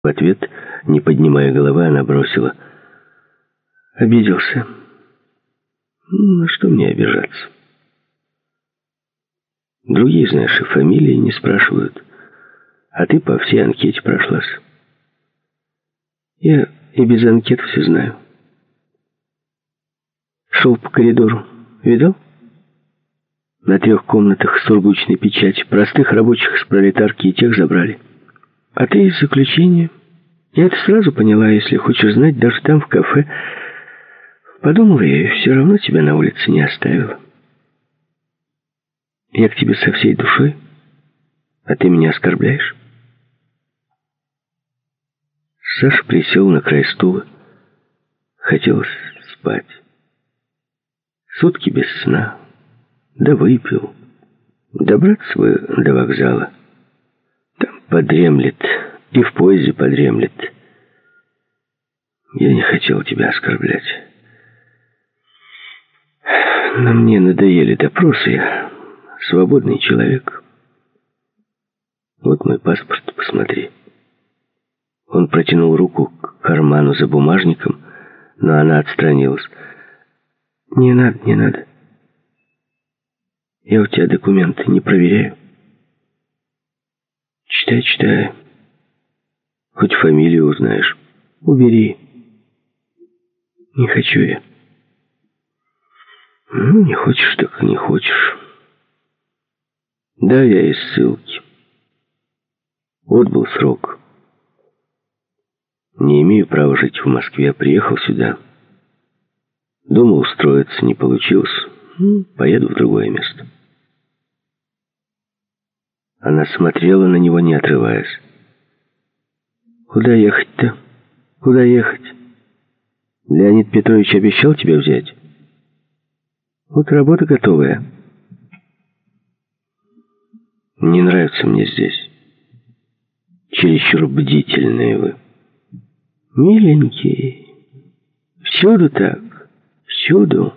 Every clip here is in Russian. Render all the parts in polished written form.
В ответ, не поднимая головы, она бросила: «Обиделся. На что мне обижаться? Другие, знаешь, и фамилии не спрашивают, а ты по всей анкете прошлась. Я и без анкет все знаю. Шел по коридору. Видал? На 3 комнатах сургучной печати. Простых рабочих с пролетарки и тех забрали. А ты из заключения. Я это сразу поняла, если хочешь знать, даже там, в кафе. Подумала я, и все равно тебя на улице не оставила. Я к тебе со всей душой, а ты меня оскорбляешь». Саша присел на край стула. Хотелось спать. Сутки без сна. Да выпил. Добраться бы до вокзала. Там подремлет. И в поезде подремлет. Я не хотел тебя оскорблять. Но мне надоели допросы. Я свободный человек. Вот мой паспорт, посмотри. Он протянул руку к карману за бумажником, но она отстранилась. «Не надо, не надо. Я у тебя документы не проверяю». «Читай, читай. Хоть фамилию узнаешь. Убери». «Не хочу я». «Ну, не хочешь, так не хочешь. Да, я из ссылки. Отбыл срок. Не имею права жить в Москве. Приехал сюда. Думал устроиться, не получилось. Поеду в другое место». Она смотрела на него, не отрываясь. «Куда ехать-то? Куда ехать? Леонид Петрович обещал тебя взять? Вот работа готовая». «Не нравится мне здесь. Чересчур бдительные вы». «Миленький, всюду так, всюду».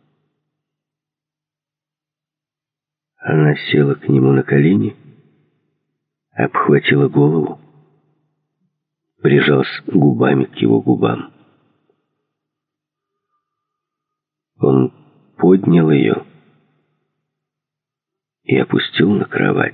Она села к нему на колени, обхватила голову, прижалась губами к его губам. Он поднял ее и опустил на кровать.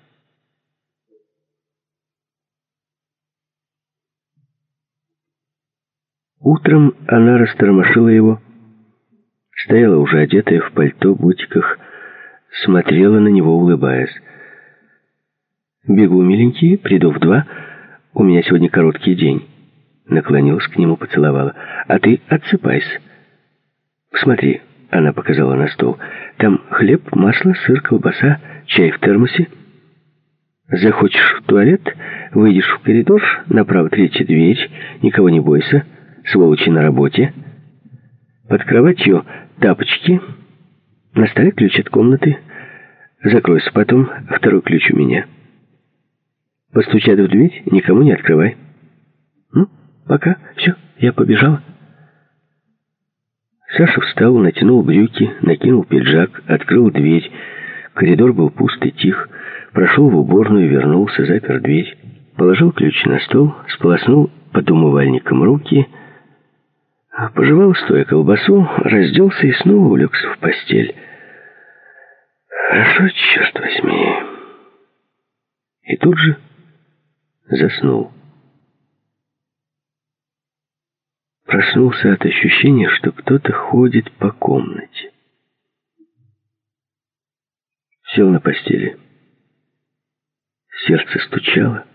Утром она растормошила его, стояла уже одетая в пальто, бутиках, смотрела на него, улыбаясь. «Бегу, миленький, приду в 2. У меня сегодня короткий день». Наклонилась к нему, поцеловала. «А ты отсыпайся. Смотри», — она показала на стол, «там хлеб, масло, сыр, колбаса, чай в термосе. Захочешь в туалет, выйдешь в коридор, направо 3-я дверь, никого не бойся, сволочи на работе. Под кроватью тапочки, на столе ключ от комнаты. Закройся потом, 2-й ключ у меня. Постучат в дверь, никому не открывай. Ну, пока, все, я побежала». Саша встал, натянул брюки, накинул пиджак, открыл дверь. Коридор был пуст и тих. Прошел в уборную, вернулся, запер дверь. Положил ключ на стол, сполоснул под умывальником руки, пожевал стоя колбасу, разделся и снова улегся в постель. Хорошо, черт возьми. И тут же заснул. Проснулся от ощущения, что кто-то ходит по комнате. Сел на постели. Сердце стучало.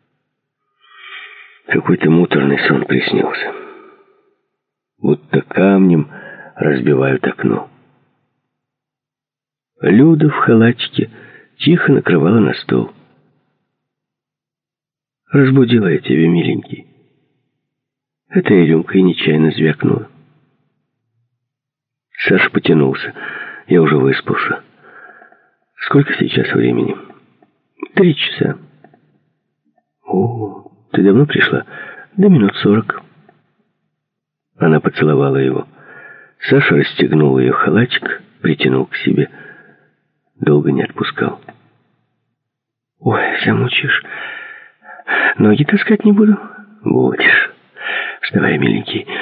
Какой-то муторный сон приснился. Будто камнем разбивают окно. Люда в халатике тихо накрывала на стол. «Разбудила я тебя, миленький». Эта рюмка и нечаянно звякнула. Саша потянулся. Я уже выспался. «Сколько сейчас времени?» 3 часа. «О, ты давно пришла?» «Да минут 40». Она поцеловала его. Саша расстегнул ее халатик, притянул к себе. Долго не отпускал. «Ой, замучишь. Ноги таскать не буду. Будешь. Вставай, миленький.